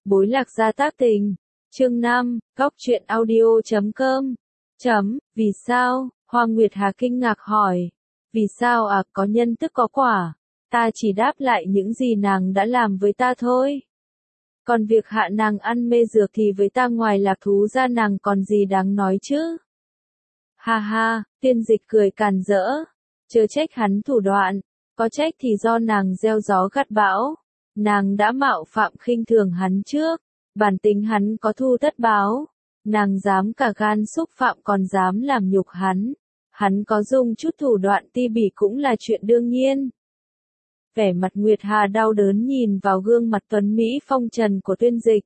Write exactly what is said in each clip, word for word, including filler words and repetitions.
Bối lạc gia tác tình. Chương năm, góc truyện audio chấm com. Chấm, vì sao? Hoa Nguyệt Hà kinh ngạc hỏi. Vì sao à, có nhân tức có quả. Ta chỉ đáp lại những gì nàng đã làm với ta thôi. Còn việc hạ nàng ăn mê dược thì với ta ngoài lạc thú ra nàng còn gì đáng nói chứ? Ha ha, Tiên Dịch cười càn rỡ. Chớ trách hắn thủ đoạn, có trách thì do nàng gieo gió gặt bão. Nàng đã mạo phạm khinh thường hắn trước, bản tính hắn có thu tất báo. Nàng dám cả gan xúc phạm còn dám làm nhục hắn. Hắn có dùng chút thủ đoạn ti bỉ cũng là chuyện đương nhiên. Vẻ mặt Nguyệt Hà đau đớn nhìn vào gương mặt tuấn Mỹ phong trần của Tuyên Dịch.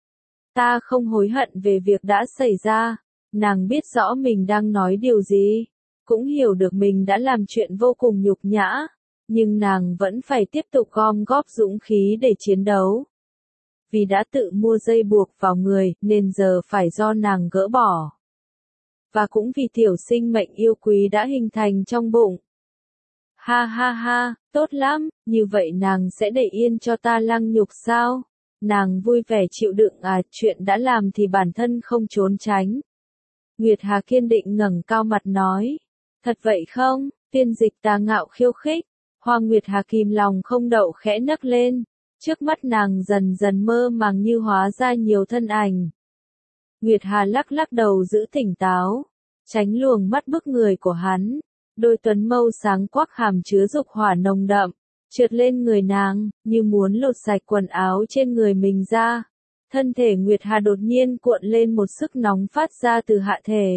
Ta không hối hận về việc đã xảy ra. Nàng biết rõ mình đang nói điều gì. Cũng hiểu được mình đã làm chuyện vô cùng nhục nhã. Nhưng nàng vẫn phải tiếp tục gom góp dũng khí để chiến đấu. Vì đã tự mua dây buộc vào người nên giờ phải do nàng gỡ bỏ. Và cũng vì tiểu sinh mệnh yêu quý đã hình thành trong bụng. Ha ha ha, tốt lắm, như vậy nàng sẽ để yên cho ta lăng nhục sao? Nàng vui vẻ chịu đựng à, chuyện đã làm thì bản thân không trốn tránh. Nguyệt Hà kiên định ngẩng cao mặt nói. Thật vậy không? Tiên Dịch tà ngạo khiêu khích. Hoa Nguyệt Hà kìm lòng không đậu khẽ nấc lên. Trước mắt nàng dần dần mơ màng như hóa ra nhiều thân ảnh. Nguyệt Hà lắc lắc đầu giữ tỉnh táo. Tránh luồng mắt bức người của hắn. Đôi tuấn mâu sáng quắc hàm chứa dục hỏa nồng đậm. Trượt lên người nàng, như muốn lột sạch quần áo trên người mình ra. Thân thể Nguyệt Hà đột nhiên cuộn lên một sức nóng phát ra từ hạ thể.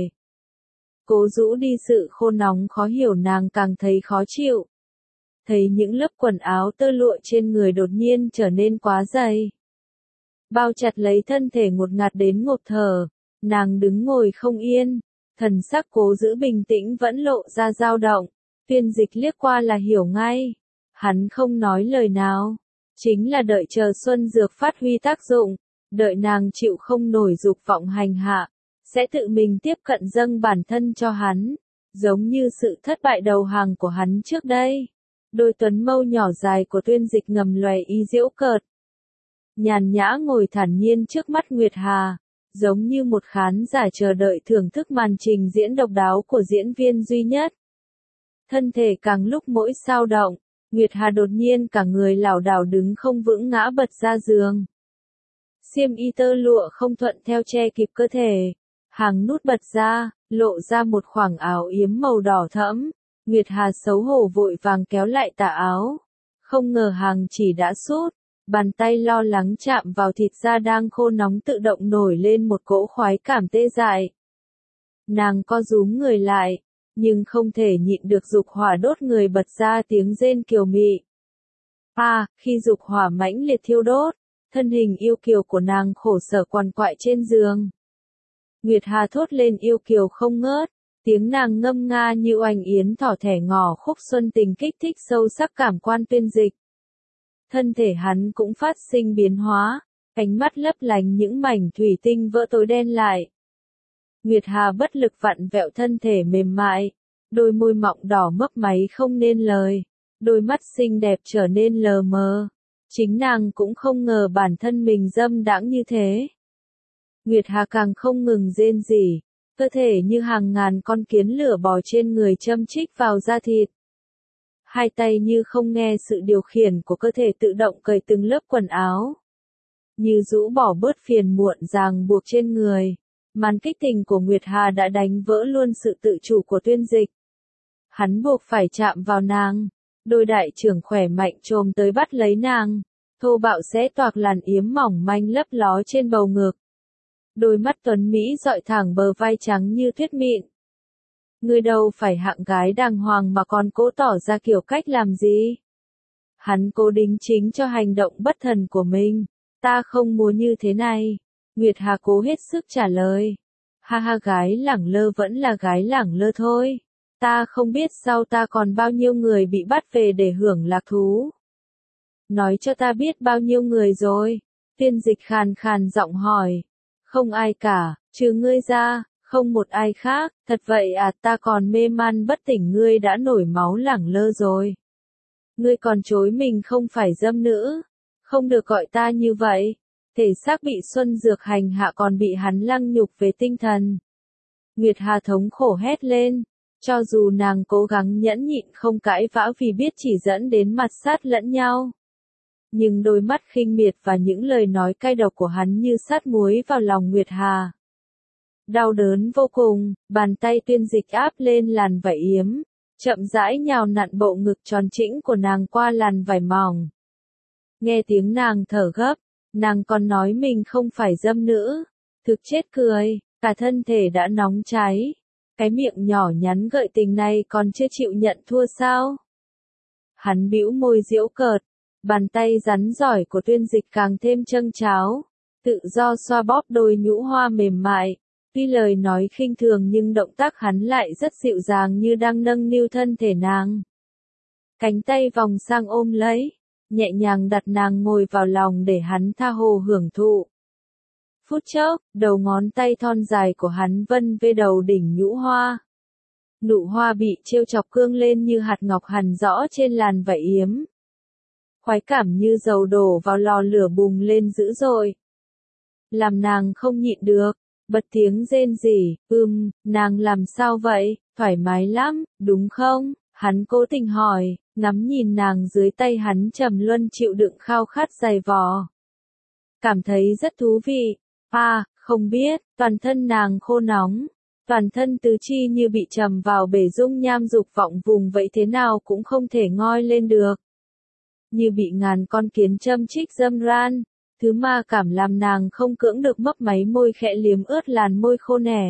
Cố rũ đi sự khô nóng khó hiểu nàng càng thấy khó chịu. Thấy những lớp quần áo tơ lụa trên người đột nhiên trở nên quá dày. Bao chặt lấy thân thể ngột ngạt đến ngộp thở, nàng đứng ngồi không yên, thần sắc cố giữ bình tĩnh vẫn lộ ra dao động. Tuyên Dịch liếc qua là hiểu ngay. Hắn không nói lời nào, chính là đợi chờ xuân dược phát huy tác dụng, đợi nàng chịu không nổi dục vọng hành hạ, sẽ tự mình tiếp cận dâng bản thân cho hắn, giống như sự thất bại đầu hàng của hắn trước đây. Đôi tuấn mâu nhỏ dài của Tuyên Dịch ngầm lòe ý giễu cợt. Nhàn nhã ngồi thản nhiên trước mắt Nguyệt Hà, giống như một khán giả chờ đợi thưởng thức màn trình diễn độc đáo của diễn viên duy nhất. Thân thể càng lúc mỗi sao động, Nguyệt Hà đột nhiên cả người lảo đảo đứng không vững ngã bật ra giường. Xiêm y tơ lụa không thuận theo che kịp cơ thể, hàng nút bật ra, lộ ra một khoảng áo yếm màu đỏ thẫm. Nguyệt Hà xấu hổ vội vàng kéo lại tà áo. Không ngờ hàng chỉ đã sút, bàn tay lo lắng chạm vào thịt da đang khô nóng tự động nổi lên một cỗ khoái cảm tê dại. Nàng co rúm người lại, nhưng không thể nhịn được dục hỏa đốt người bật ra tiếng rên kiều mị. À, khi dục hỏa mãnh liệt thiêu đốt, thân hình yêu kiều của nàng khổ sở quằn quại trên giường. Nguyệt Hà thốt lên yêu kiều không ngớt. Tiếng nàng ngâm nga như oanh yến thỏ thẻ ngỏ khúc xuân tình kích thích sâu sắc cảm quan Tuyên Dịch. Thân thể hắn cũng phát sinh biến hóa, ánh mắt lấp lánh những mảnh thủy tinh vỡ tối đen lại. Nguyệt Hà bất lực vặn vẹo thân thể mềm mại, đôi môi mọng đỏ mấp máy không nên lời, đôi mắt xinh đẹp trở nên lờ mờ. Chính nàng cũng không ngờ bản thân mình dâm đãng như thế. Nguyệt Hà càng không ngừng rên rỉ. Cơ thể như hàng ngàn con kiến lửa bò trên người châm chích vào da thịt. Hai tay như không nghe sự điều khiển của cơ thể tự động cởi từng lớp quần áo. Như rũ bỏ bớt phiền muộn ràng buộc trên người. Màn kích tình của Nguyệt Hà đã đánh vỡ luôn sự tự chủ của Tuyên Dịch. Hắn buộc phải chạm vào nàng. Đôi đại trưởng khỏe mạnh chồm tới bắt lấy nàng. Thô bạo xé toạc làn yếm mỏng manh lấp ló trên bầu ngực. Đôi mắt tuấn Mỹ dọi thẳng bờ vai trắng như tuyết mịn. Ngươi đâu phải hạng gái đàng hoàng mà còn cố tỏ ra kiểu cách làm gì? Hắn cố đính chính cho hành động bất thần của mình. Ta không muốn như thế này. Nguyệt Hà cố hết sức trả lời. Ha ha, gái lẳng lơ vẫn là gái lẳng lơ thôi. Ta không biết sau ta còn bao nhiêu người bị bắt về để hưởng lạc thú. Nói cho ta biết bao nhiêu người rồi. Tuyên Dịch khàn khàn giọng hỏi. Không ai cả, trừ ngươi ra, không một ai khác. Thật vậy à, ta còn mê man bất tỉnh, ngươi đã nổi máu lẳng lơ rồi. Ngươi còn chối mình không phải dâm nữ. Không được gọi ta như vậy. Thể xác bị Xuân Dược hành hạ còn bị hắn lăng nhục về tinh thần. Nguyệt Hà thống khổ hét lên, cho dù nàng cố gắng nhẫn nhịn không cãi vã vì biết chỉ dẫn đến mặt sát lẫn nhau. Nhưng đôi mắt khinh miệt và những lời nói cay độc của hắn như sát muối vào lòng Nguyệt Hà. Đau đớn vô cùng, bàn tay Tuyên Dịch áp lên làn vải yếm, chậm rãi nhào nặn bộ ngực tròn trĩnh của nàng qua làn vải mỏng. Nghe tiếng nàng thở gấp, nàng còn nói mình không phải dâm nữ, thực chết cười, cả thân thể đã nóng cháy. Cái miệng nhỏ nhắn gợi tình này còn chưa chịu nhận thua sao? Hắn bĩu môi giễu cợt, bàn tay rắn giỏi của Tuyên Dịch càng thêm châng cháo, tự do xoa bóp đôi nhũ hoa mềm mại. Tuy lời nói khinh thường nhưng động tác hắn lại rất dịu dàng như đang nâng niu thân thể nàng. Cánh tay vòng sang ôm lấy, nhẹ nhàng đặt nàng ngồi vào lòng để hắn tha hồ hưởng thụ. Phút chốc, đầu ngón tay thon dài của hắn vân về đầu đỉnh nhũ hoa. Nụ hoa bị trêu chọc cương lên như hạt ngọc hằn rõ trên làn vải yếm. Khoái cảm như dầu đổ vào lò lửa bùng lên dữ dội. Làm nàng không nhịn được, bật tiếng rên rỉ, ưm, nàng làm sao vậy, thoải mái lắm, đúng không? Hắn cố tình hỏi, ngắm nhìn nàng dưới tay hắn trầm luân chịu đựng khao khát dày vò. Cảm thấy rất thú vị. À, không biết, toàn thân nàng khô nóng, toàn thân tứ chi như bị trầm vào bể dung nham dục vọng vùng vậy thế nào cũng không thể ngoi lên được. Như bị ngàn con kiến châm chích dâm ran, thứ ma cảm làm nàng không cưỡng được mấp máy môi khẽ liếm ướt làn môi khô nẻ.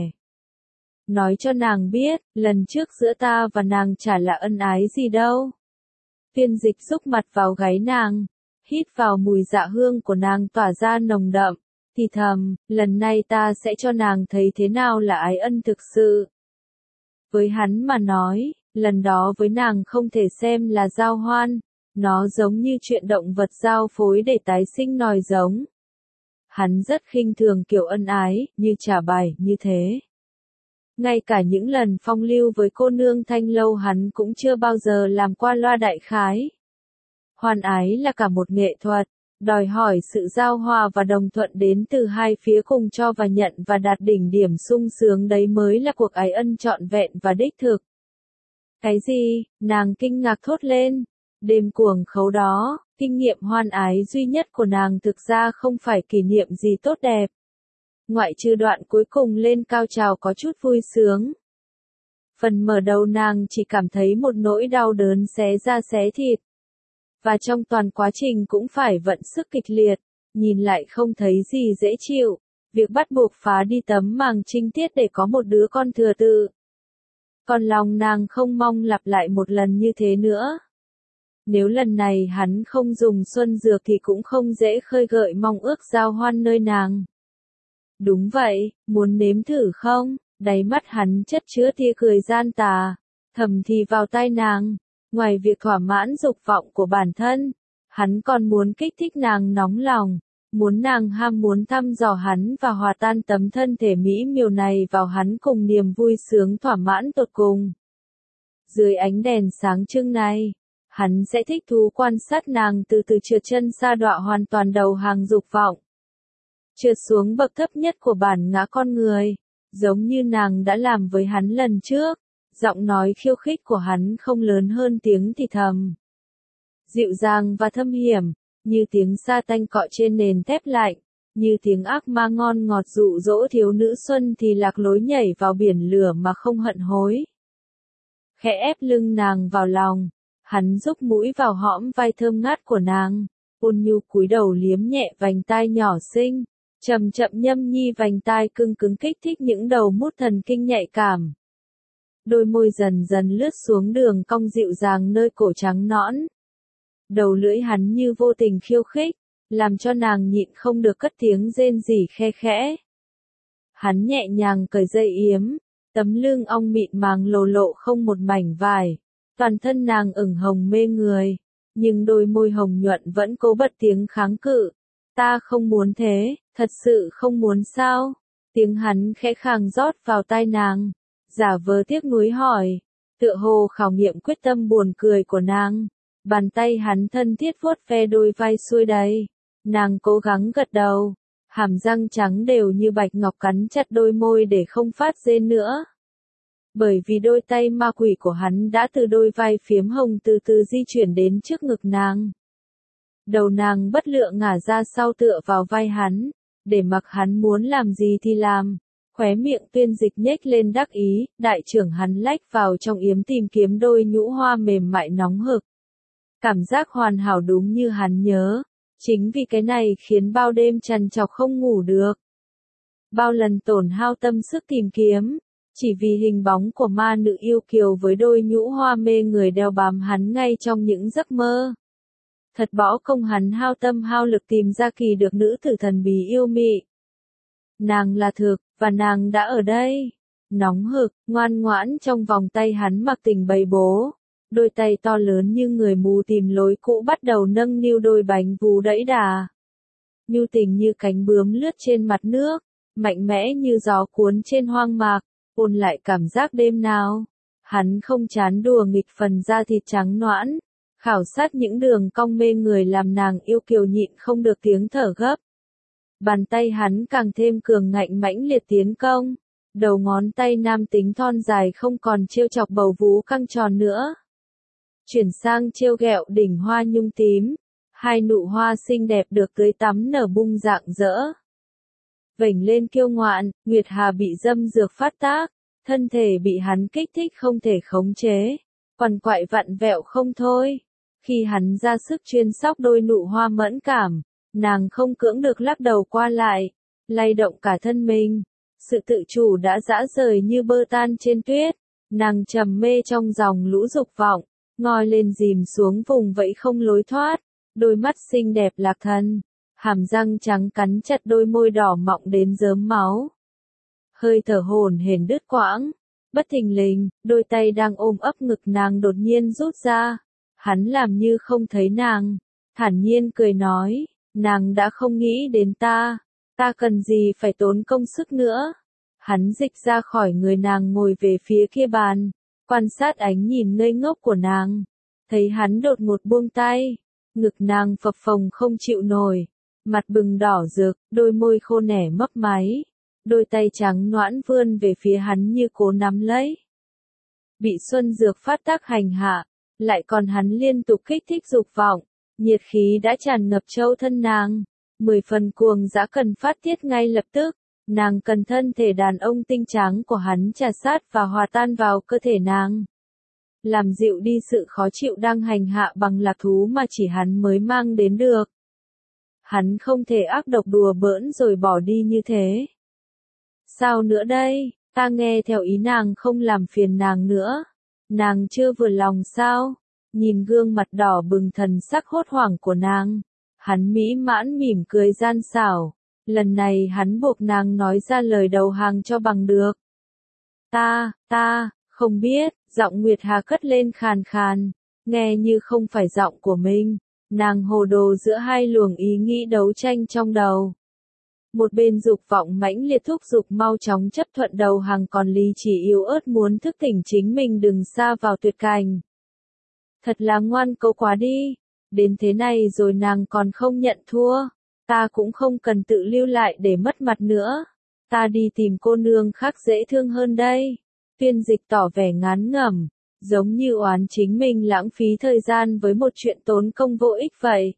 Nói cho nàng biết, lần trước giữa ta và nàng chả là ân ái gì đâu. Tuyên Dịch xúc mặt vào gáy nàng, hít vào mùi dạ hương của nàng tỏa ra nồng đậm. Thì thầm, lần này ta sẽ cho nàng thấy thế nào là ái ân thực sự. Với hắn mà nói, lần đó với nàng không thể xem là giao hoan, nó giống như chuyện động vật giao phối để tái sinh nòi giống. Hắn rất khinh thường kiểu ân ái, như trả bài, như thế. Ngay cả những lần phong lưu với cô nương Thanh Lâu hắn cũng chưa bao giờ làm qua loa đại khái. Hoan ái là cả một nghệ thuật. Đòi hỏi sự giao hòa và đồng thuận đến từ hai phía cùng cho và nhận và đạt đỉnh điểm sung sướng đấy mới là cuộc ái ân trọn vẹn và đích thực. Cái gì? Nàng kinh ngạc thốt lên. Đêm cuồng khấu đó, kinh nghiệm hoan ái duy nhất của nàng thực ra không phải kỷ niệm gì tốt đẹp. Ngoại trừ đoạn cuối cùng lên cao trào có chút vui sướng. Phần mở đầu nàng chỉ cảm thấy một nỗi đau đớn xé da xé thịt. Và trong toàn quá trình cũng phải vận sức kịch liệt, nhìn lại không thấy gì dễ chịu, việc bắt buộc phá đi tấm màng trinh tiết để có một đứa con thừa tự. Còn lòng nàng không mong lặp lại một lần như thế nữa. Nếu lần này hắn không dùng xuân dược thì cũng không dễ khơi gợi mong ước giao hoan nơi nàng. Đúng vậy, muốn nếm thử không? Đáy mắt hắn chất chứa tia cười gian tà, thầm thì vào tai nàng. Ngoài việc thỏa mãn dục vọng của bản thân, hắn còn muốn kích thích nàng nóng lòng, muốn nàng ham muốn thăm dò hắn và hòa tan tấm thân thể mỹ miều này vào hắn cùng niềm vui sướng thỏa mãn tột cùng. Dưới ánh đèn sáng trưng này, hắn sẽ thích thú quan sát nàng từ từ trượt chân sa đọa hoàn toàn đầu hàng dục vọng. Trượt xuống bậc thấp nhất của bản ngã con người, giống như nàng đã làm với hắn lần trước. Giọng nói khiêu khích của hắn không lớn hơn tiếng thì thầm. Dịu dàng và thâm hiểm, như tiếng sa tanh cọ trên nền thép lạnh, như tiếng ác ma ngon ngọt dụ dỗ thiếu nữ xuân thì lạc lối nhảy vào biển lửa mà không hận hối. Khẽ ép lưng nàng vào lòng, hắn rúc mũi vào hõm vai thơm ngát của nàng, ôn nhu cúi đầu liếm nhẹ vành tai nhỏ xinh, chậm chậm nhâm nhi vành tai cưng cứng kích thích những đầu mút thần kinh nhạy cảm. Đôi môi dần dần lướt xuống đường cong dịu dàng nơi cổ trắng nõn. Đầu lưỡi hắn như vô tình khiêu khích, làm cho nàng nhịn không được cất tiếng rên rỉ khe khẽ. Hắn nhẹ nhàng cởi dây yếm, tấm lưng ong mịn màng lồ lộ không một mảnh vải. Toàn thân nàng ửng hồng mê người, nhưng đôi môi hồng nhuận vẫn cố bật tiếng kháng cự. Ta không muốn thế, thật sự không muốn sao? Tiếng hắn khẽ khàng rót vào tai nàng. Giả vờ tiếc nuối hỏi, tựa hồ khảo nghiệm quyết tâm buồn cười của nàng. Bàn tay hắn thân thiết vuốt ve đôi vai xuôi đầy, Nàng cố gắng gật đầu, hàm răng trắng đều như bạch ngọc cắn chặt đôi môi để không phát rên nữa. Bởi vì đôi tay ma quỷ của hắn đã từ đôi vai phiếm hồng từ từ di chuyển đến trước ngực nàng. Đầu nàng bất lựa ngả ra sau tựa vào vai hắn, để mặc hắn muốn làm gì thì làm. Khóe miệng Tuyên Dịch nhếch lên đắc ý, đại trưởng hắn lách vào trong yếm tìm kiếm đôi nhũ hoa mềm mại nóng hực. Cảm giác hoàn hảo đúng như hắn nhớ, chính vì cái này khiến bao đêm trằn trọc không ngủ được. Bao lần tổn hao tâm sức tìm kiếm, chỉ vì hình bóng của ma nữ yêu kiều với đôi nhũ hoa mê người đeo bám hắn ngay trong những giấc mơ. Thật bỏ công hắn hao tâm hao lực tìm ra kỳ được nữ tử thần bí yêu mị. Nàng là thực, và nàng đã ở đây. Nóng hực, ngoan ngoãn trong vòng tay hắn mặc tình bày bố. Đôi tay to lớn như người mù tìm lối cũ bắt đầu nâng niu đôi bánh vú đẫy đà. Nhu tình như cánh bướm lướt trên mặt nước, mạnh mẽ như gió cuốn trên hoang mạc, ôn lại cảm giác đêm nào. Hắn không chán đùa nghịch phần da thịt trắng nõn, khảo sát những đường cong mê người làm nàng yêu kiều nhịn không được tiếng thở gấp. Bàn tay hắn càng thêm cường ngạnh mãnh liệt tiến công, đầu ngón tay nam tính thon dài không còn trêu chọc bầu vú căng tròn nữa. Chuyển sang trêu ghẹo đỉnh hoa nhung tím, hai nụ hoa xinh đẹp được tưới tắm nở bung rạng rỡ. Vểnh lên kiêu ngoạn, Nguyệt Hà bị dâm dược phát tác, thân thể bị hắn kích thích không thể khống chế, quằn quại vặn vẹo không thôi. Khi hắn ra sức chuyên sóc đôi nụ hoa mẫn cảm, nàng không cưỡng được lắc đầu qua lại, lay động cả thân mình. Sự tự chủ đã rã rời như bơ tan trên tuyết, nàng trầm mê trong dòng lũ dục vọng, ngoi lên dìm xuống vùng vẫy không lối thoát, đôi mắt xinh đẹp lạc thần, hàm răng trắng cắn chặt đôi môi đỏ mọng đến rớm máu. Hơi thở hổn hển đứt quãng, bất thình lình, đôi tay đang ôm ấp ngực nàng đột nhiên rút ra. Hắn làm như không thấy nàng, thản nhiên cười nói, nàng đã không nghĩ đến ta, ta cần gì phải tốn công sức nữa. Hắn dịch ra khỏi người nàng ngồi về phía kia bàn, quan sát ánh nhìn ngây ngốc của nàng, thấy hắn đột ngột buông tay, ngực nàng phập phồng không chịu nổi, mặt bừng đỏ rực, đôi môi khô nẻ mấp máy, đôi tay trắng nõn vươn về phía hắn như cố nắm lấy. Bị xuân dược phát tác hành hạ, lại còn hắn liên tục kích thích dục vọng, nhiệt khí đã tràn ngập châu thân nàng, mười phần cuồng dã cần phát tiết ngay lập tức, nàng cần thân thể đàn ông tinh tráng của hắn trà sát và hòa tan vào cơ thể nàng. Làm dịu đi sự khó chịu đang hành hạ bằng lạc thú mà chỉ hắn mới mang đến được. Hắn không thể ác độc đùa bỡn rồi bỏ đi như thế. Sao nữa đây, ta nghe theo ý nàng không làm phiền nàng nữa. Nàng chưa vừa lòng sao? Nhìn gương mặt đỏ bừng thần sắc hốt hoảng của nàng, hắn mỹ mãn mỉm cười gian xảo. Lần này hắn buộc nàng nói ra lời đầu hàng cho bằng được. Ta, ta, không biết, giọng Nguyệt Hà cất lên khàn khàn, nghe như không phải giọng của mình. Nàng hồ đồ giữa hai luồng ý nghĩ đấu tranh trong đầu. Một bên dục vọng mãnh liệt thúc giục mau chóng chấp thuận đầu hàng, còn lý trí yếu ớt muốn thức tỉnh chính mình đừng sa vào tuyệt cảnh. Thật là ngoan cố quá đi, đến thế này rồi nàng còn không nhận thua, ta cũng không cần tự lưu lại để mất mặt nữa, ta đi tìm cô nương khác dễ thương hơn đây. Tuyên Dịch tỏ vẻ ngán ngẩm, giống như oán chính mình lãng phí thời gian với một chuyện tốn công vô ích vậy.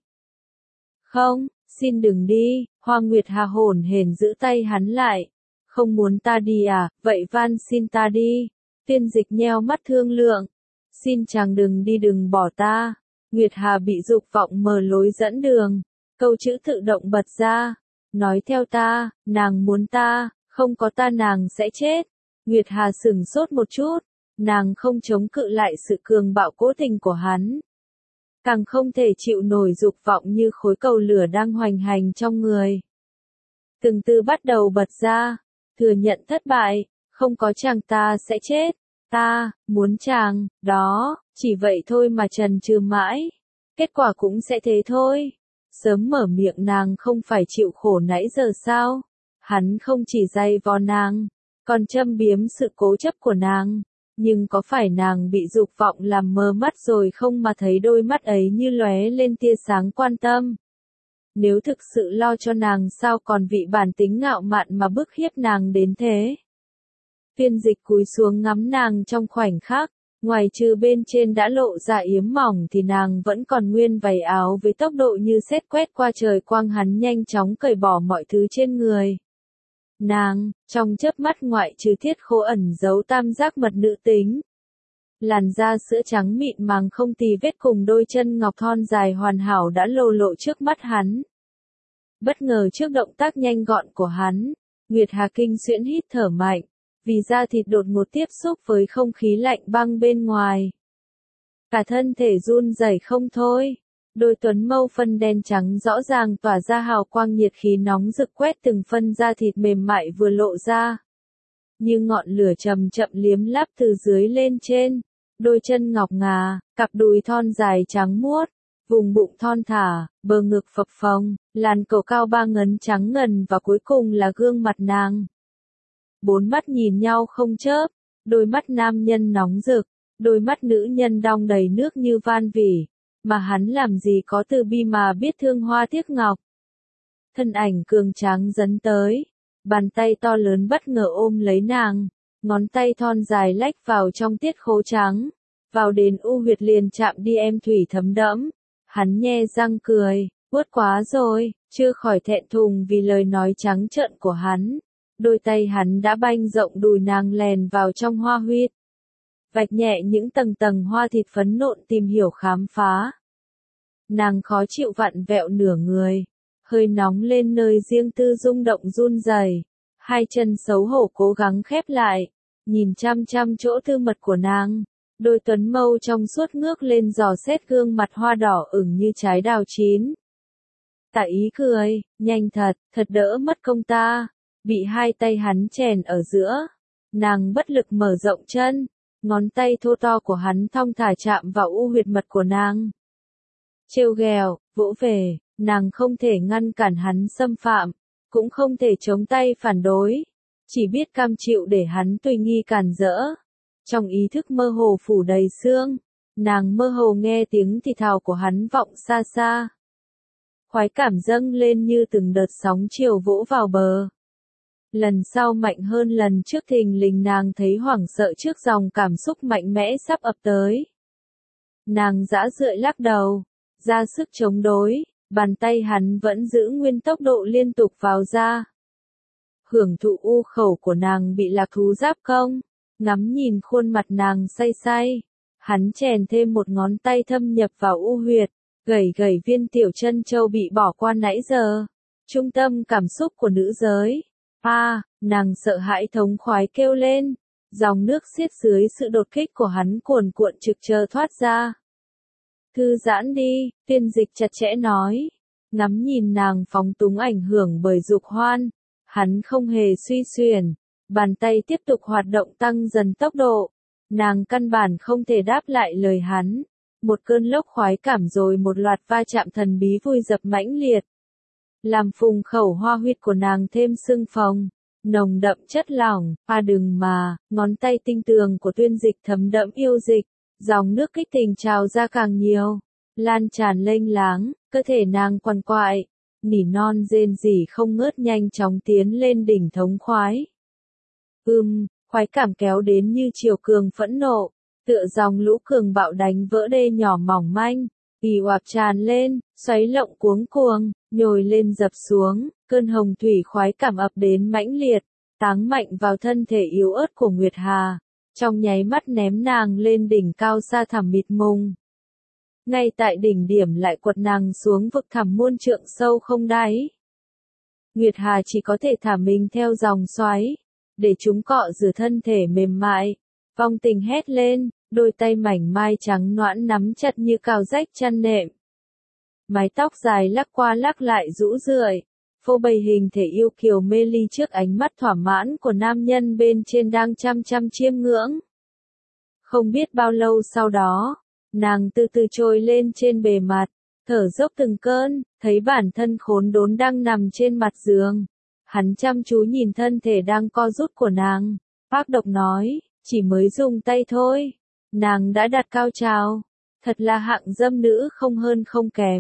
Không, xin đừng đi, Hoa Nguyệt Hà hổn hển giữ tay hắn lại. Không muốn ta đi à, vậy van xin ta đi. Tuyên Dịch nheo mắt thương lượng. Xin chàng đừng đi, đừng bỏ ta. Nguyệt Hà bị dục vọng mở lối dẫn đường. Câu chữ tự động bật ra. Nói theo ta, nàng muốn ta, không có ta nàng sẽ chết. Nguyệt Hà sửng sốt một chút. Nàng không chống cự lại sự cường bạo cố tình của hắn. Càng không thể chịu nổi dục vọng như khối cầu lửa đang hoành hành trong người. Từng từ bắt đầu bật ra, thừa nhận thất bại, không có chàng ta sẽ chết, ta, muốn chàng, đó, chỉ vậy thôi mà chần chừ mãi, kết quả cũng sẽ thế thôi. Sớm mở miệng nàng không phải chịu khổ nãy giờ sao, hắn không chỉ dày vò nàng, còn châm biếm sự cố chấp của nàng. Nhưng có phải nàng bị dục vọng làm mờ mắt rồi không mà thấy đôi mắt ấy như lóe lên tia sáng quan tâm. Nếu thực sự lo cho nàng sao còn vị bản tính ngạo mạn mà bức hiếp nàng đến thế. Phiên dịch cúi xuống ngắm nàng trong khoảnh khắc, ngoài trừ bên trên đã lộ ra yếm mỏng thì nàng vẫn còn nguyên váy áo với tốc độ như sét quét qua trời quang hắn nhanh chóng cởi bỏ mọi thứ trên người. Nàng, trong chớp mắt ngoại trừ thiết khố ẩn giấu tam giác mật nữ tính. Làn da sữa trắng mịn màng không tì vết cùng đôi chân ngọc thon dài hoàn hảo đã lồ lộ trước mắt hắn. Bất ngờ trước động tác nhanh gọn của hắn, Nguyệt Hà kinh xuyễn hít thở mạnh, vì da thịt đột ngột tiếp xúc với không khí lạnh băng bên ngoài. Cả thân thể run rẩy không thôi, đôi tuấn mâu phân đen trắng rõ ràng tỏa ra hào quang nhiệt khí nóng rực quét từng phân da thịt mềm mại vừa lộ ra. Như ngọn lửa chậm chậm liếm láp từ dưới lên trên, đôi chân ngọc ngà, cặp đùi thon dài trắng muốt, vùng bụng thon thả, bờ ngực phập phồng, làn cầu cao ba ngấn trắng ngần và cuối cùng là gương mặt nàng. Bốn mắt nhìn nhau không chớp, đôi mắt nam nhân nóng rực, đôi mắt nữ nhân đong đầy nước như van vỉ, mà hắn làm gì có từ bi mà biết thương hoa tiếc ngọc. Thân ảnh cường tráng dấn tới, bàn tay to lớn bất ngờ ôm lấy nàng, ngón tay thon dài lách vào trong tiết khố trắng, vào đến u huyệt liền chạm đi em thủy thấm đẫm. Hắn nhe răng cười, uất quá rồi, chưa khỏi thẹn thùng vì lời nói trắng trợn của hắn. Đôi tay hắn đã banh rộng đùi nàng lèn vào trong hoa huyệt, vạch nhẹ những tầng tầng hoa thịt phấn nộn tìm hiểu khám phá. Nàng khó chịu vặn vẹo nửa người, hơi nóng lên nơi riêng tư rung động run rẩy, hai chân xấu hổ cố gắng khép lại, nhìn chăm chăm chỗ tư mật của nàng. Đôi tuấn mâu trong suốt ngước lên dò xét gương mặt hoa đỏ ửng như trái đào chín. Tạ Ý cười, nhanh thật, thật đỡ mất công ta. Bị hai tay hắn chèn ở giữa, nàng bất lực mở rộng chân, ngón tay thô to của hắn thong thả chạm vào u huyệt mật của nàng. Trêu ghẹo, vỗ về, nàng không thể ngăn cản hắn xâm phạm, cũng không thể chống tay phản đối, chỉ biết cam chịu để hắn tùy nghi cản rỡ. Trong ý thức mơ hồ phủ đầy sương, nàng mơ hồ nghe tiếng thì thào của hắn vọng xa xa. Khoái cảm dâng lên như từng đợt sóng chiều vỗ vào bờ. Lần sau mạnh hơn lần trước thình lình nàng thấy hoảng sợ trước dòng cảm xúc mạnh mẽ sắp ập tới. Nàng dã rượi lắc đầu, ra sức chống đối, bàn tay hắn vẫn giữ nguyên tốc độ liên tục vào ra. Hưởng thụ u khẩu của nàng bị lạc thú giáp công, ngắm nhìn khuôn mặt nàng say say. Hắn chèn thêm một ngón tay thâm nhập vào u huyệt, gẩy gẩy viên tiểu chân châu bị bỏ qua nãy giờ. Trung tâm cảm xúc của nữ giới. A, à, nàng sợ hãi thống khoái kêu lên, dòng nước xiết dưới sự đột kích của hắn cuồn cuộn trực chờ thoát ra. Thư giãn đi, phiên dịch chặt chẽ nói, ngắm nhìn nàng phóng túng ảnh hưởng bởi dục hoan, hắn không hề suy xuyển, bàn tay tiếp tục hoạt động tăng dần tốc độ, nàng căn bản không thể đáp lại lời hắn, một cơn lốc khoái cảm rồi một loạt va chạm thần bí vui dập mãnh liệt. Làm phùng khẩu hoa huyệt của nàng thêm sưng phồng, nồng đậm chất lỏng, à đừng mà, ngón tay tinh tường của tuyên dịch thấm đẫm yêu dịch, dòng nước kích tình trào ra càng nhiều, lan tràn lênh láng, cơ thể nàng quằn quại, nỉ non rên rỉ không ngớt nhanh chóng tiến lên đỉnh thống khoái. Ưm, khoái cảm kéo đến như chiều cường phẫn nộ, tựa dòng lũ cường bạo đánh vỡ đê nhỏ mỏng manh. Ì oạp tràn lên, xoáy lộng cuống cuồng, nhồi lên dập xuống, cơn hồng thủy khoái cảm ập đến mãnh liệt, táng mạnh vào thân thể yếu ớt của Nguyệt Hà, trong nháy mắt ném nàng lên đỉnh cao xa thẳm mịt mùng. Ngay tại đỉnh điểm lại quật nàng xuống vực thẳm muôn trượng sâu không đáy. Nguyệt Hà chỉ có thể thả mình theo dòng xoáy, để chúng cọ rửa thân thể mềm mại, vong tình hét lên. Đôi tay mảnh mai trắng nõn nắm chặt như cào rách chăn nệm. Mái tóc dài lắc qua lắc lại rũ rượi, phô bày hình thể yêu kiều mê ly trước ánh mắt thỏa mãn của nam nhân bên trên đang chăm chăm chiêm ngưỡng. Không biết bao lâu sau đó, nàng từ từ trôi lên trên bề mặt, thở dốc từng cơn, thấy bản thân khốn đốn đang nằm trên mặt giường. Hắn chăm chú nhìn thân thể đang co rút của nàng, ác độc nói, chỉ mới dùng tay thôi. Nàng đã đạt cao trào, thật là hạng dâm nữ không hơn không kém,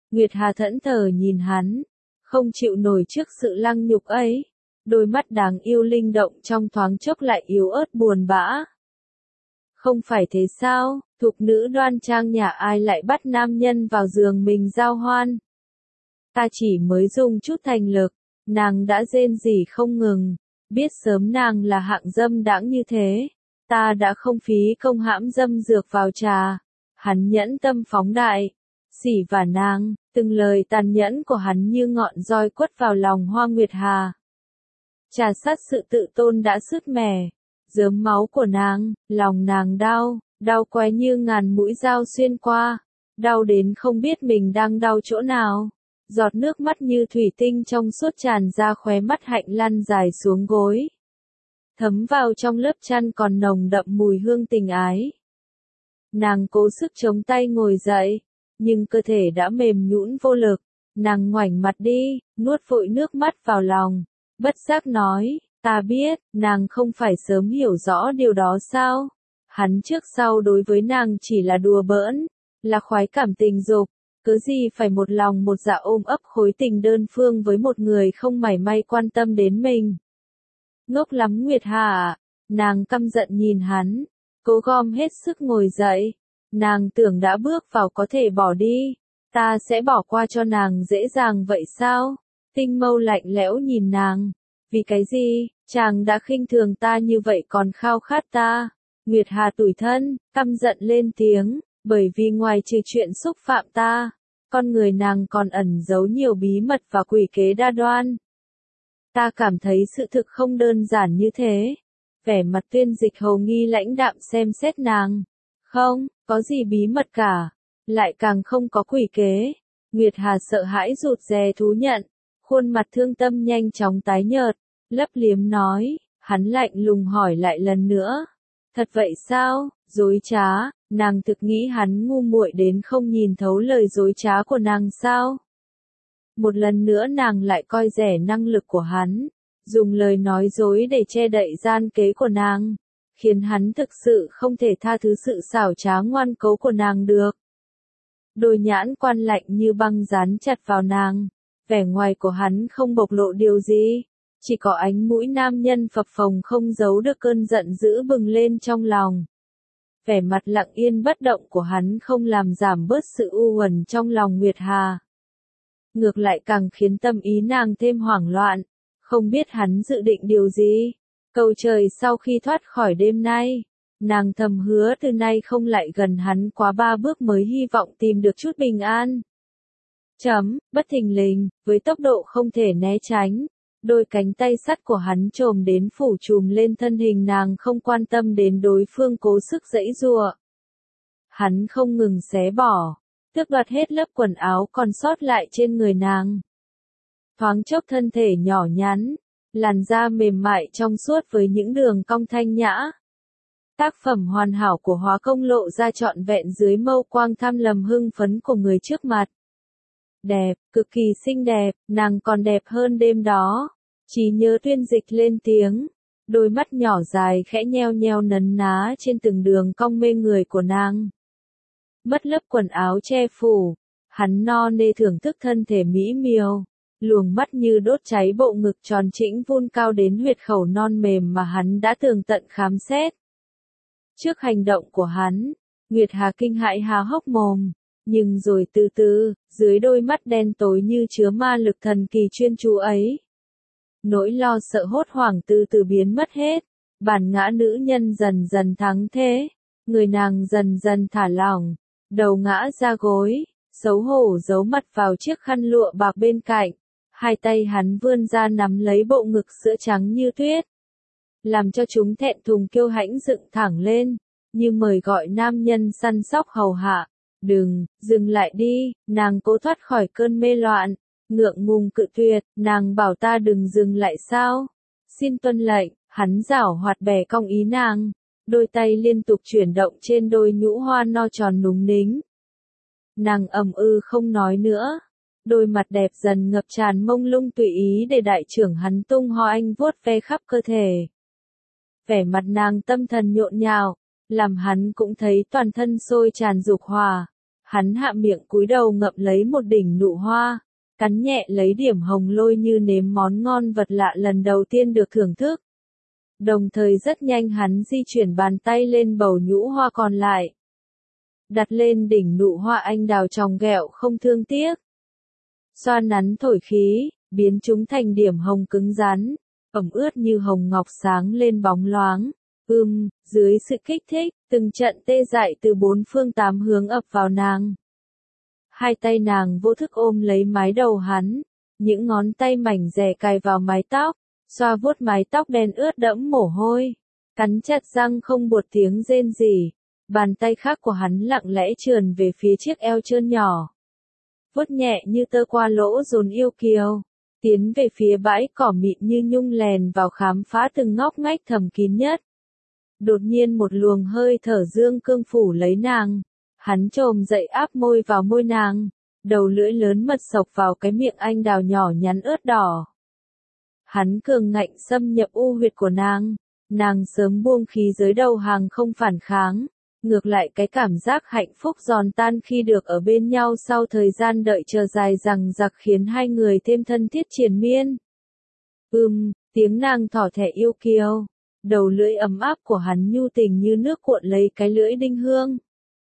Nguyệt Hà thẫn thờ nhìn hắn, không chịu nổi trước sự lăng nhục ấy, đôi mắt đáng yêu linh động trong thoáng chốc lại yếu ớt buồn bã. Không phải thế sao, thục nữ đoan trang nhà ai lại bắt nam nhân vào giường mình giao hoan. Ta chỉ mới dùng chút thành lực, nàng đã rên rỉ không ngừng, biết sớm nàng là hạng dâm đãng như thế, ta đã không phí công hãm dâm dược vào trà. Hắn nhẫn tâm phóng đại, xỉ vả nàng, từng lời tàn nhẫn của hắn như ngọn roi quất vào lòng Hoa Nguyệt Hà. Trà sát sự tự tôn đã sứt mẻ, rớm máu của nàng, lòng nàng đau, đau quái như ngàn mũi dao xuyên qua, đau đến không biết mình đang đau chỗ nào. Giọt nước mắt như thủy tinh trong suốt tràn ra khóe mắt hạnh lăn dài xuống gối, thấm vào trong lớp chăn còn nồng đậm mùi hương tình ái. Nàng cố sức chống tay ngồi dậy, nhưng cơ thể đã mềm nhũn vô lực, nàng ngoảnh mặt đi, nuốt vội nước mắt vào lòng, bất giác nói, ta biết, nàng không phải sớm hiểu rõ điều đó sao? Hắn trước sau đối với nàng chỉ là đùa bỡn, là khoái cảm tình dục, cớ gì phải một lòng một dạ ôm ấp khối tình đơn phương với một người không mảy may quan tâm đến mình. Ngốc lắm Nguyệt Hà, nàng căm giận nhìn hắn, cố gom hết sức ngồi dậy, nàng tưởng đã bước vào có thể bỏ đi, ta sẽ bỏ qua cho nàng dễ dàng vậy sao? Tinh mâu lạnh lẽo nhìn nàng, vì cái gì, chàng đã khinh thường ta như vậy còn khao khát ta? Nguyệt Hà tủi thân, căm giận lên tiếng, bởi vì ngoài trừ chuyện xúc phạm ta, con người nàng còn ẩn giấu nhiều bí mật và quỷ kế đa đoan. Ta cảm thấy sự thực không đơn giản như thế. Vẻ mặt Tuyên Dịch hầu nghi lãnh đạm xem xét nàng. Không, có gì bí mật cả, lại càng không có quỷ kế. Nguyệt Hà sợ hãi rụt rè thú nhận, khuôn mặt thương tâm nhanh chóng tái nhợt, lấp liếm nói, hắn lạnh lùng hỏi lại lần nữa. Thật vậy sao, dối trá, nàng thực nghĩ hắn ngu muội đến không nhìn thấu lời dối trá của nàng sao? Một lần nữa nàng lại coi rẻ năng lực của hắn, dùng lời nói dối để che đậy gian kế của nàng, khiến hắn thực sự không thể tha thứ sự xảo trá ngoan cố của nàng được. Đôi nhãn quan lạnh như băng dán chặt vào nàng, vẻ ngoài của hắn không bộc lộ điều gì, chỉ có ánh mũi nam nhân phập phồng không giấu được cơn giận dữ bừng lên trong lòng. Vẻ mặt lặng yên bất động của hắn không làm giảm bớt sự u uẩn trong lòng Nguyệt Hà. Ngược lại càng khiến tâm ý nàng thêm hoảng loạn, không biết hắn dự định điều gì. Cầu trời sau khi thoát khỏi đêm nay, nàng thầm hứa từ nay không lại gần hắn quá ba bước mới hy vọng tìm được chút bình an. Chấm, bất thình lình, với tốc độ không thể né tránh, đôi cánh tay sắt của hắn chồm đến phủ trùm lên thân hình nàng không quan tâm đến đối phương cố sức giãy giụa. Hắn không ngừng xé bỏ, tước đoạt hết lớp quần áo còn sót lại trên người nàng. Thoáng chốc thân thể nhỏ nhắn, làn da mềm mại trong suốt với những đường cong thanh nhã. Tác phẩm hoàn hảo của Hóa Công lộ ra trọn vẹn dưới mâu quang tham lầm hưng phấn của người trước mặt. Đẹp, cực kỳ xinh đẹp, nàng còn đẹp hơn đêm đó. Chỉ nhớ Tuyên Dịch lên tiếng, đôi mắt nhỏ dài khẽ nheo nheo nấn ná trên từng đường cong mê người của nàng. Mất lớp quần áo che phủ, hắn no nê thưởng thức thân thể mỹ miều, luồng mắt như đốt cháy bộ ngực tròn trĩnh vun cao đến huyệt khẩu non mềm mà hắn đã tường tận khám xét. Trước hành động của hắn, Nguyệt Hà kinh hãi há hốc mồm, nhưng rồi từ từ, dưới đôi mắt đen tối như chứa ma lực thần kỳ chuyên chú ấy, nỗi lo sợ hốt hoảng từ từ biến mất hết, bản ngã nữ nhân dần dần thắng thế, người nàng dần dần thả lỏng, đầu ngã ra gối, xấu hổ giấu mặt vào chiếc khăn lụa bạc bên cạnh, hai tay hắn vươn ra nắm lấy bộ ngực sữa trắng như tuyết, làm cho chúng thẹn thùng kiêu hãnh dựng thẳng lên, như mời gọi nam nhân săn sóc hầu hạ. Đừng, dừng lại đi, nàng cố thoát khỏi cơn mê loạn, ngượng ngùng cự tuyệt, nàng bảo ta đừng dừng lại sao? Xin tuân lệnh, hắn giảo hoạt bẻ cong ý nàng, đôi tay liên tục chuyển động trên đôi nhũ hoa no tròn núng nính. Nàng ầm ư không nói nữa, đôi mặt đẹp dần ngập tràn mông lung tùy ý để đại trưởng hắn tung ho anh vuốt ve khắp cơ thể. Vẻ mặt nàng tâm thần nhộn nhạo, làm hắn cũng thấy toàn thân sôi tràn dục hòa. Hắn hạ miệng cúi đầu ngậm lấy một đỉnh nụ hoa, cắn nhẹ lấy điểm hồng lôi như nếm món ngon vật lạ lần đầu tiên được thưởng thức. Đồng thời rất nhanh hắn di chuyển bàn tay lên bầu nhũ hoa còn lại. Đặt lên đỉnh nụ hoa anh đào tròng ghẹo không thương tiếc. Xoa nắn thổi khí, biến chúng thành điểm hồng cứng rắn, ẩm ướt như hồng ngọc sáng lên bóng loáng. Ưm, dưới sự kích thích, từng trận tê dại từ bốn phương tám hướng ập vào nàng. Hai tay nàng vô thức ôm lấy mái đầu hắn, những ngón tay mảnh dẻ cài vào mái tóc, xoa vuốt mái tóc đen ướt đẫm mồ hôi, cắn chặt răng không buột tiếng rên rỉ. Bàn tay khác của hắn lặng lẽ trườn về phía chiếc eo trơn nhỏ, vuốt nhẹ như tơ qua lỗ dồn yêu kiều, tiến về phía bãi cỏ mịn như nhung lèn vào khám phá từng ngóc ngách thầm kín nhất. Đột nhiên một luồng hơi thở dương cương phủ lấy nàng, hắn chồm dậy áp môi vào môi nàng, đầu lưỡi lớn mật sộc vào cái miệng anh đào nhỏ nhắn ướt đỏ. Hắn cường ngạnh xâm nhập u huyệt của nàng, nàng sớm buông khí dưới đầu hàng không phản kháng, ngược lại cái cảm giác hạnh phúc giòn tan khi được ở bên nhau sau thời gian đợi chờ dài dằng dặc khiến hai người thêm thân thiết triền miên. Ừm, tiếng nàng thỏ thẻ yêu kiều. Đầu lưỡi ấm áp của hắn nhu tình như nước cuộn lấy cái lưỡi đinh hương.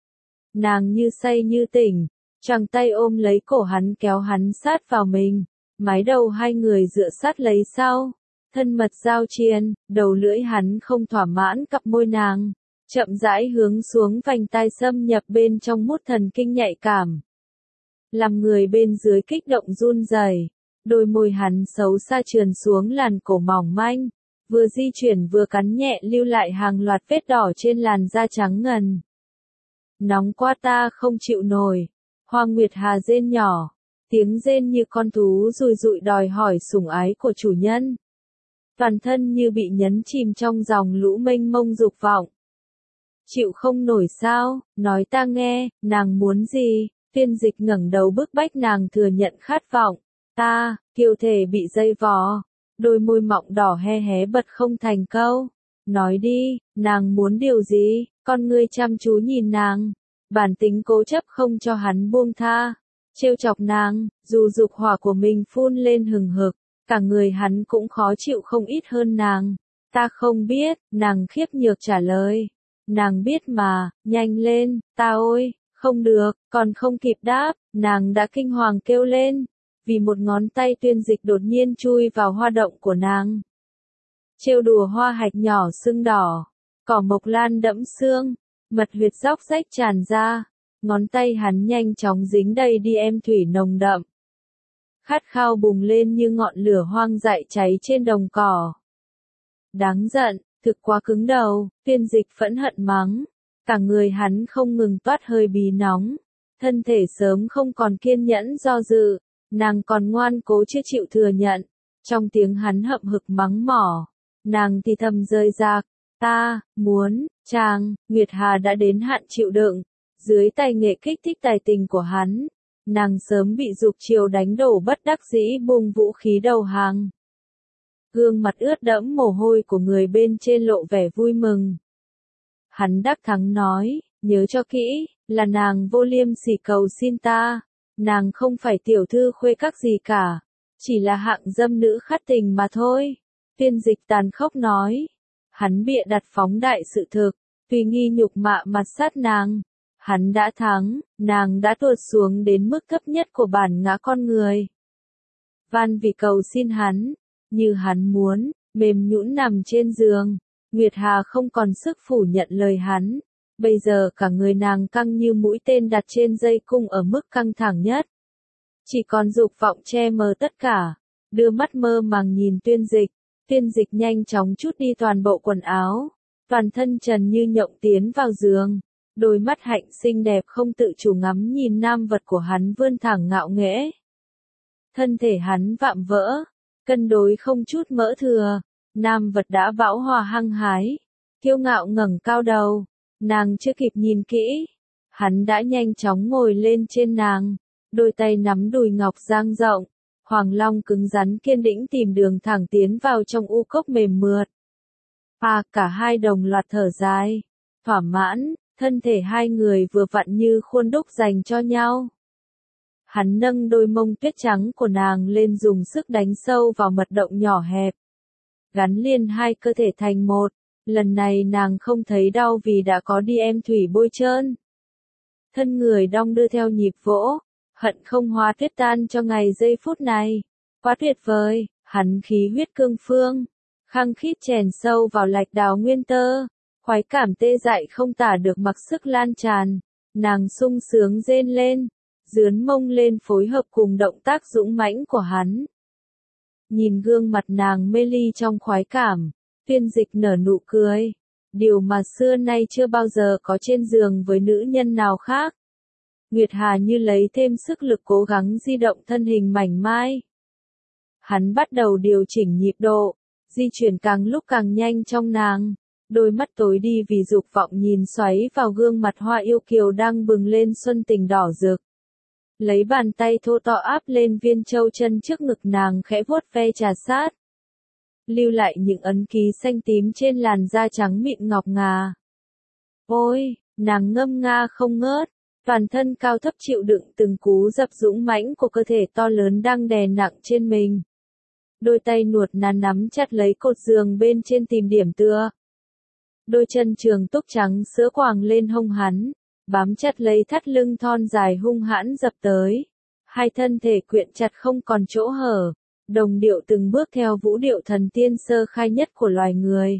Nàng như say như tỉnh, choàng tay ôm lấy cổ hắn kéo hắn sát vào mình, mái đầu hai người dựa sát lấy sau, thân mật giao triền, đầu lưỡi hắn không thỏa mãn cặp môi nàng, chậm rãi hướng xuống vành tai xâm nhập bên trong mút thần kinh nhạy cảm. Làm người bên dưới kích động run rẩy, đôi môi hắn xấu xa trườn xuống làn cổ mỏng manh. Vừa di chuyển vừa cắn nhẹ lưu lại hàng loạt vết đỏ trên làn da trắng ngần. Nóng quá ta không chịu nổi. Hoa Nguyệt Hà rên nhỏ, tiếng rên như con thú rùi rụi đòi hỏi sủng ái của chủ nhân. Toàn thân như bị nhấn chìm trong dòng lũ mênh mông dục vọng. Chịu không nổi sao, nói ta nghe, nàng muốn gì? Phiên dịch ngẩng đầu bức bách nàng thừa nhận khát vọng. Ta, kiều thể bị dây vò. Đôi môi mọng đỏ he hé bật không thành câu. Nói đi, nàng muốn điều gì? Con ngươi chăm chú nhìn nàng. Bản tính cố chấp không cho hắn buông tha. Trêu chọc nàng, dù dục hỏa của mình phun lên hừng hực. Cả người hắn cũng khó chịu không ít hơn nàng. Ta không biết, nàng khiếp nhược trả lời. Nàng biết mà, nhanh lên, ta ôi, không được, còn không kịp đáp, nàng đã kinh hoàng kêu lên. Vì một ngón tay Tuyên Dịch đột nhiên chui vào hoa động của nàng. Trêu đùa hoa hạch nhỏ sưng đỏ, cỏ mộc lan đẫm xương, mật huyệt róc rách tràn ra, ngón tay hắn nhanh chóng dính đầy đi em thủy nồng đậm. Khát khao bùng lên như ngọn lửa hoang dại cháy trên đồng cỏ. Đáng giận, thực quá cứng đầu, Tuyên Dịch phẫn hận mắng, cả người hắn không ngừng toát hơi bí nóng, thân thể sớm không còn kiên nhẫn do dự. Nàng còn ngoan cố chưa chịu thừa nhận, trong tiếng hắn hậm hực mắng mỏ, nàng thì thầm rơi rạc, ta, muốn, chàng, Nguyệt Hà đã đến hạn chịu đựng, dưới tay nghệ kích thích tài tình của hắn, nàng sớm bị dục chiều đánh đổ bất đắc dĩ buông vũ khí đầu hàng. Gương mặt ướt đẫm mồ hôi của người bên trên lộ vẻ vui mừng. Hắn đắc thắng nói, nhớ cho kỹ, là nàng vô liêm sỉ cầu xin ta. Nàng không phải tiểu thư khuê các gì cả, chỉ là hạng dâm nữ khát tình mà thôi. Tuyên Dịch tàn khốc nói. Hắn bịa đặt phóng đại sự thực, tùy nghi nhục mạ mặt sát nàng. Hắn đã thắng, nàng đã tuột xuống đến mức thấp nhất của bản ngã con người. Van vì cầu xin hắn, như hắn muốn, mềm nhũn nằm trên giường. Nguyệt Hà không còn sức phủ nhận lời hắn. Bây giờ cả người nàng căng như mũi tên đặt trên dây cung ở mức căng thẳng nhất. Chỉ còn dục vọng che mờ tất cả, đưa mắt mơ màng nhìn Tuyên Dịch. Tuyên Dịch nhanh chóng trút đi toàn bộ quần áo, toàn thân trần như nhộng tiến vào giường. Đôi mắt hạnh xinh đẹp không tự chủ ngắm nhìn nam vật của hắn vươn thẳng ngạo nghễ. Thân thể hắn vạm vỡ, cân đối không chút mỡ thừa, nam vật đã bão hòa hăng hái, kiêu ngạo ngẩng cao đầu. Nàng chưa kịp nhìn kỹ, hắn đã nhanh chóng ngồi lên trên nàng, đôi tay nắm đùi ngọc dang rộng, Hoàng Long cứng rắn kiên định tìm đường thẳng tiến vào trong u cốc mềm mượt. À, cả hai đồng loạt thở dài, thỏa mãn, thân thể hai người vừa vặn như khuôn đúc dành cho nhau. Hắn nâng đôi mông tuyết trắng của nàng lên dùng sức đánh sâu vào mật động nhỏ hẹp. Gắn liền hai cơ thể thành một, lần này nàng không thấy đau vì đã có đi em thủy bôi trơn. Thân người đong đưa theo nhịp vỗ, hận không hóa tuyết tan cho ngày giây phút này. Quá tuyệt vời, hắn khí huyết cương phương, khăng khít chèn sâu vào lạch đào nguyên tơ, khoái cảm tê dại không tả được mặc sức lan tràn, nàng sung sướng rên lên, dướn mông lên phối hợp cùng động tác dũng mãnh của hắn. Nhìn gương mặt nàng mê ly trong khoái cảm, Tuyên Dịch nở nụ cười, điều mà xưa nay chưa bao giờ có trên giường với nữ nhân nào khác. Nguyệt Hà như lấy thêm sức lực cố gắng di động thân hình mảnh mai. Hắn bắt đầu điều chỉnh nhịp độ, di chuyển càng lúc càng nhanh trong nàng, đôi mắt tối đi vì dục vọng nhìn xoáy vào gương mặt hoa yêu kiều đang bừng lên xuân tình đỏ rực. Lấy bàn tay thô to áp lên viên châu chân trước ngực nàng khẽ vuốt ve trà sát. Lưu lại những ấn ký xanh tím trên làn da trắng mịn ngọc ngà. Ôi, nàng ngâm nga không ngớt, toàn thân cao thấp chịu đựng từng cú dập dũng mãnh của cơ thể to lớn đang đè nặng trên mình. Đôi tay nuột nắn nắm chặt lấy cột giường bên trên tìm điểm tựa. Đôi chân trường túc trắng sữa quàng lên hông hắn, bám chặt lấy thắt lưng thon dài hung hãn dập tới. Hai thân thể quyện chặt không còn chỗ hở, đồng điệu từng bước theo vũ điệu thần tiên sơ khai nhất của loài người.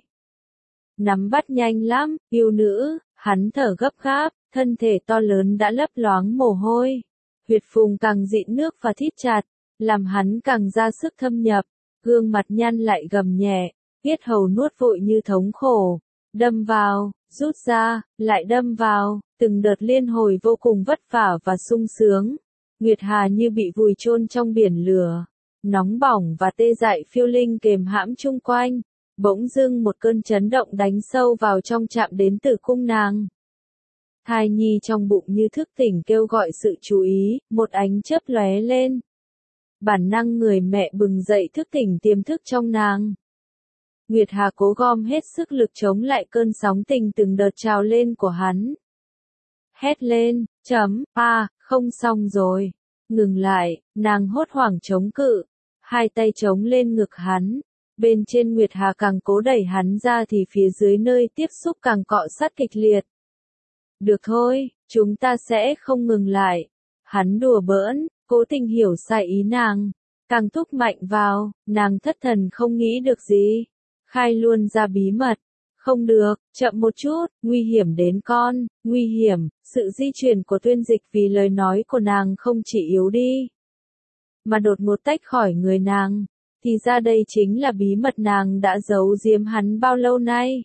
Nắm bắt nhanh lắm, yêu nữ, hắn thở gấp gáp, thân thể to lớn đã lấp loáng mồ hôi. Huyệt phùng càng dịn nước và thít chặt, làm hắn càng ra sức thâm nhập, gương mặt nhăn lại gầm nhẹ, yết hầu nuốt vội như thống khổ. Đâm vào, rút ra, lại đâm vào, từng đợt liên hồi vô cùng vất vả và sung sướng. Nguyệt Hà như bị vùi chôn trong biển lửa, nóng bỏng và tê dại phiêu linh kềm hãm chung quanh. Bỗng dưng một cơn chấn động đánh sâu vào trong chạm đến tử cung nàng. Thai nhi trong bụng như thức tỉnh kêu gọi sự chú ý, một ánh chớp lóe lên. Bản năng người mẹ bừng dậy thức tỉnh tiềm thức trong nàng. Nguyệt Hà cố gom hết sức lực chống lại cơn sóng tình từng đợt trào lên của hắn. Hét lên, chấm, a, không xong rồi. Ngừng lại, nàng hốt hoảng chống cự. Hai tay chống lên ngực hắn. Bên trên Nguyệt Hà càng cố đẩy hắn ra thì phía dưới nơi tiếp xúc càng cọ sát kịch liệt. Được thôi, chúng ta sẽ không ngừng lại. Hắn đùa bỡn, cố tình hiểu sai ý nàng. Càng thúc mạnh vào, nàng thất thần không nghĩ được gì. Khai luôn ra bí mật. Không được, chậm một chút, nguy hiểm đến con, nguy hiểm, sự di chuyển của Tuyên Dịch vì lời nói của nàng không chỉ yếu đi, mà đột ngột tách khỏi người nàng, thì ra đây chính là bí mật nàng đã giấu giếm hắn bao lâu nay.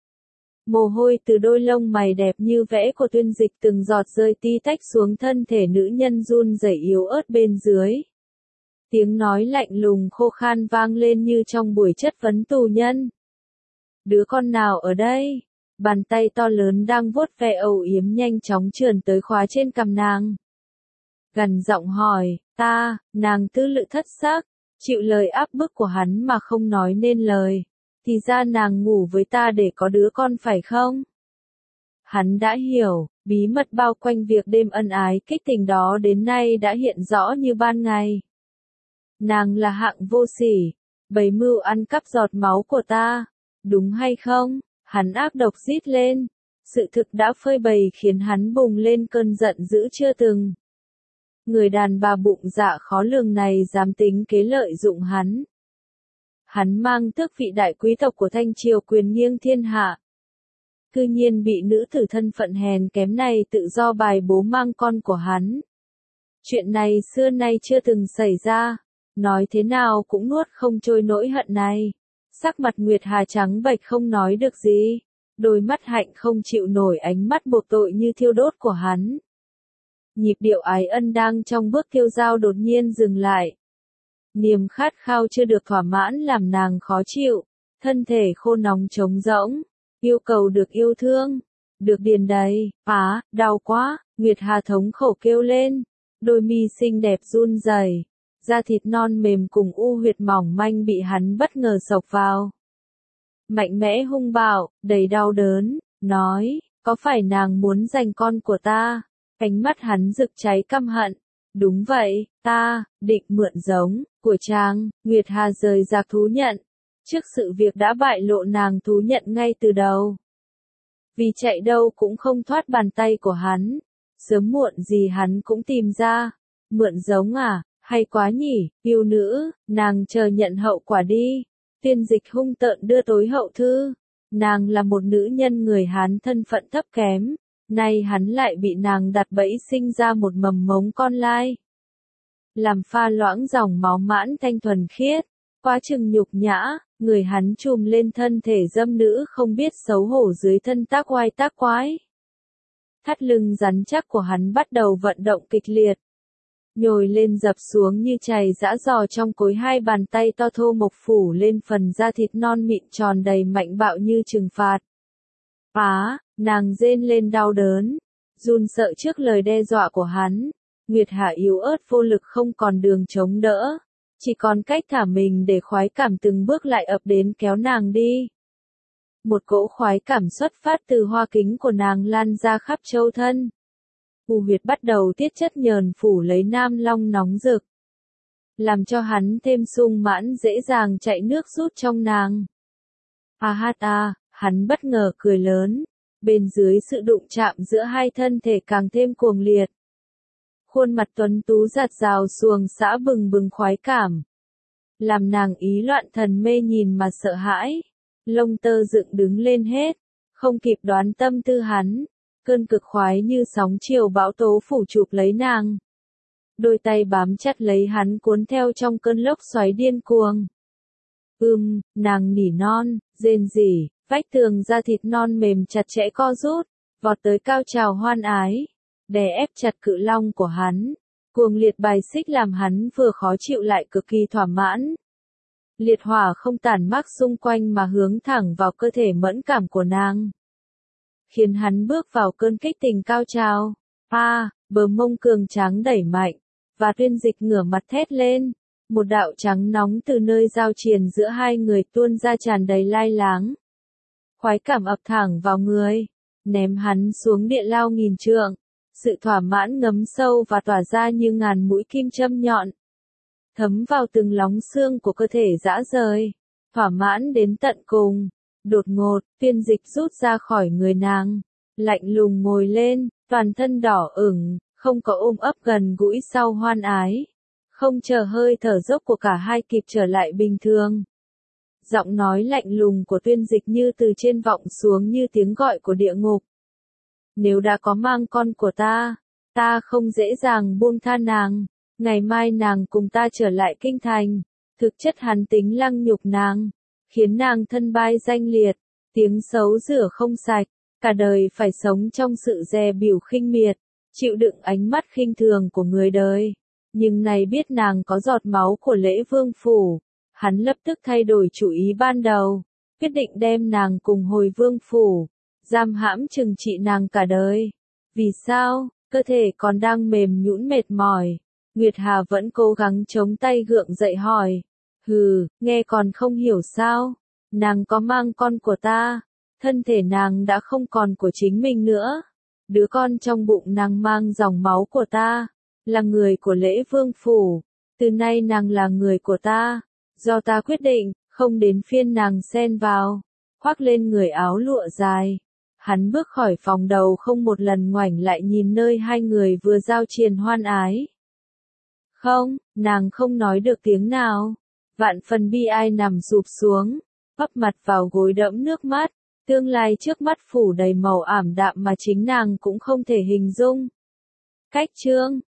Mồ hôi từ đôi lông mày đẹp như vẽ của Tuyên Dịch từng giọt rơi ti tách xuống thân thể nữ nhân run rẩy yếu ớt bên dưới. Tiếng nói lạnh lùng khô khan vang lên như trong buổi chất vấn tù nhân. Đứa con nào ở đây? Bàn tay to lớn đang vuốt ve âu yếm nhanh chóng trườn tới khóa trên cằm nàng. Gằn giọng hỏi, ta, nàng tư lự thất sắc, chịu lời áp bức của hắn mà không nói nên lời. Thì ra nàng ngủ với ta để có đứa con phải không? Hắn đã hiểu, bí mật bao quanh việc đêm ân ái kích tình đó đến nay đã hiện rõ như ban ngày. Nàng là hạng vô sỉ, bày mưu ăn cắp giọt máu của ta, đúng hay không? Hắn ác độc rít lên, sự thực đã phơi bày khiến hắn bùng lên cơn giận dữ chưa từng. Người đàn bà bụng dạ khó lường này dám tính kế lợi dụng hắn. Hắn mang tước vị đại quý tộc của Thanh Triều quyền nghiêng thiên hạ. Cư nhiên bị nữ tử thân phận hèn kém này tự do bài bố mang con của hắn. Chuyện này xưa nay chưa từng xảy ra. Nói thế nào cũng nuốt không trôi nỗi hận này. Sắc mặt Nguyệt Hà trắng bệch không nói được gì. Đôi mắt hạnh không chịu nổi ánh mắt buộc tội như thiêu đốt của hắn. Nhịp điệu ái ân đang trong bước kêu dao đột nhiên dừng lại. Niềm khát khao chưa được thỏa mãn làm nàng khó chịu. Thân thể khô nóng trống rỗng. Yêu cầu được yêu thương. Được điền đầy. Á, đau quá. Nguyệt Hà thống khổ kêu lên. Đôi mi xinh đẹp run rẩy. Da thịt non mềm cùng u huyệt mỏng manh bị hắn bất ngờ xộc vào. Mạnh mẽ hung bạo, đầy đau đớn, nói, Có phải nàng muốn giành con của ta? Ánh mắt hắn rực cháy căm hận. Đúng vậy, ta, định mượn giống, của chàng, Nguyệt Hà rời rạc thú nhận. Trước sự việc đã bại lộ nàng thú nhận ngay từ đầu. Vì chạy đâu cũng không thoát bàn tay của hắn. Sớm muộn gì hắn cũng tìm ra. Mượn giống à, hay quá nhỉ, yêu nữ, nàng chờ nhận hậu quả đi. Tiên dịch hung tợn đưa tối hậu thư. Nàng là một nữ nhân người Hán thân phận thấp kém. Nay hắn lại bị nàng đặt bẫy sinh ra một mầm mống con lai. Làm pha loãng dòng máu mãn thanh thuần khiết. Quá chừng nhục nhã, người hắn chùm lên thân thể dâm nữ không biết xấu hổ dưới thân tác oai tác quái. Thắt lưng rắn chắc của hắn bắt đầu vận động kịch liệt. Nhồi lên dập xuống như chày giã giò trong cối, hai bàn tay to thô mộc phủ lên phần da thịt non mịn tròn đầy mạnh bạo như trừng phạt. Á, nàng rên lên đau đớn, run sợ trước lời đe dọa của hắn. Nguyệt Hà yếu ớt vô lực không còn đường chống đỡ, chỉ còn cách thả mình để khoái cảm từng bước lại ập đến kéo nàng đi. Một cỗ khoái cảm xuất phát từ hoa kính của nàng lan ra khắp châu thân. U huyệt bắt đầu tiết chất nhờn phủ lấy nam long nóng rực, làm cho hắn thêm sung mãn dễ dàng chạy nước rút trong nàng. A hát a, hắn bất ngờ cười lớn, bên dưới sự đụng chạm giữa hai thân thể càng thêm cuồng liệt. Khuôn mặt tuấn tú giặt rào xuồng xã bừng bừng khoái cảm, làm nàng ý loạn thần mê nhìn mà sợ hãi, lông tơ dựng đứng lên hết, không kịp đoán tâm tư hắn. Cơn cực khoái như sóng chiều bão tố phủ chụp lấy nàng. Đôi tay bám chặt lấy hắn cuốn theo trong cơn lốc xoáy điên cuồng. Ưm, nàng nỉ non, rên rỉ, vách tường da thịt non mềm chặt chẽ co rút, vọt tới cao trào hoan ái, đè ép chặt cự long của hắn. Cuồng liệt bài xích làm hắn vừa khó chịu lại cực kỳ thỏa mãn. Liệt hỏa không tản mát xung quanh mà hướng thẳng vào cơ thể mẫn cảm của nàng, khiến hắn bước vào cơn kích tình cao trào. A, à, bờ mông cường tráng đẩy mạnh, và Tuyên Dịch ngửa mặt thét lên. Một đạo trắng nóng từ nơi giao triền giữa hai người tuôn ra tràn đầy lai láng. Khoái cảm ập thẳng vào người, ném hắn xuống địa lao nghìn trượng. Sự thỏa mãn ngấm sâu và tỏa ra như ngàn mũi kim châm nhọn, thấm vào từng lóng xương của cơ thể dã rời, thỏa mãn đến tận cùng. Đột ngột, Tuyên Dịch rút ra khỏi người nàng, lạnh lùng ngồi lên, toàn thân đỏ ửng, không có ôm ấp gần gũi sau hoan ái. Không chờ hơi thở dốc của cả hai kịp trở lại bình thường. Giọng nói lạnh lùng của Tuyên Dịch như từ trên vọng xuống như tiếng gọi của địa ngục. Nếu đã có mang con của ta, ta không dễ dàng buông tha nàng. Ngày mai nàng cùng ta trở lại kinh thành. Thực chất hắn tính lăng nhục nàng, khiến nàng thân bai danh liệt, tiếng xấu rửa không sạch, cả đời phải sống trong sự dè bỉu khinh miệt, chịu đựng ánh mắt khinh thường của người đời. Nhưng này biết nàng có giọt máu của Lễ Vương phủ, hắn lập tức thay đổi chủ ý ban đầu, quyết định đem nàng cùng hồi Vương phủ, giam hãm trừng trị nàng cả đời. Vì sao? Cơ thể còn đang mềm nhũn mệt mỏi, Nguyệt Hà vẫn cố gắng chống tay gượng dậy hỏi. Hừ, nghe còn không hiểu sao? Nàng có mang con của ta, thân thể nàng đã không còn của chính mình nữa. Đứa con trong bụng nàng mang dòng máu của ta, là người của Lễ Vương phủ. Từ nay nàng là người của ta, do ta quyết định, không đến phiên nàng xen vào. Khoác lên người áo lụa dài, hắn bước khỏi phòng đầu không một lần ngoảnh lại nhìn nơi hai người vừa giao triền hoan ái. Không, nàng không nói được tiếng nào. Vạn phần bi ai nằm sụp xuống, ấp mặt vào gối đẫm nước mắt, tương lai trước mắt phủ đầy màu ảm đạm mà chính nàng cũng không thể hình dung. Cách chương